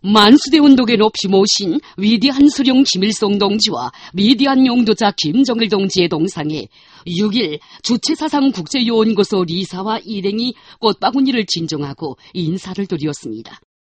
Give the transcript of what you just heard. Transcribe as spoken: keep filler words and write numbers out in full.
만수대 운동에 높이 모신 위대한 수령 김일성 동지와 위대한 용도자 김정일 동지의 동상에 육 일 주체사상 국제요원고소 리사와 일행이 꽃바구니를 진정하고 인사를 드렸습니다.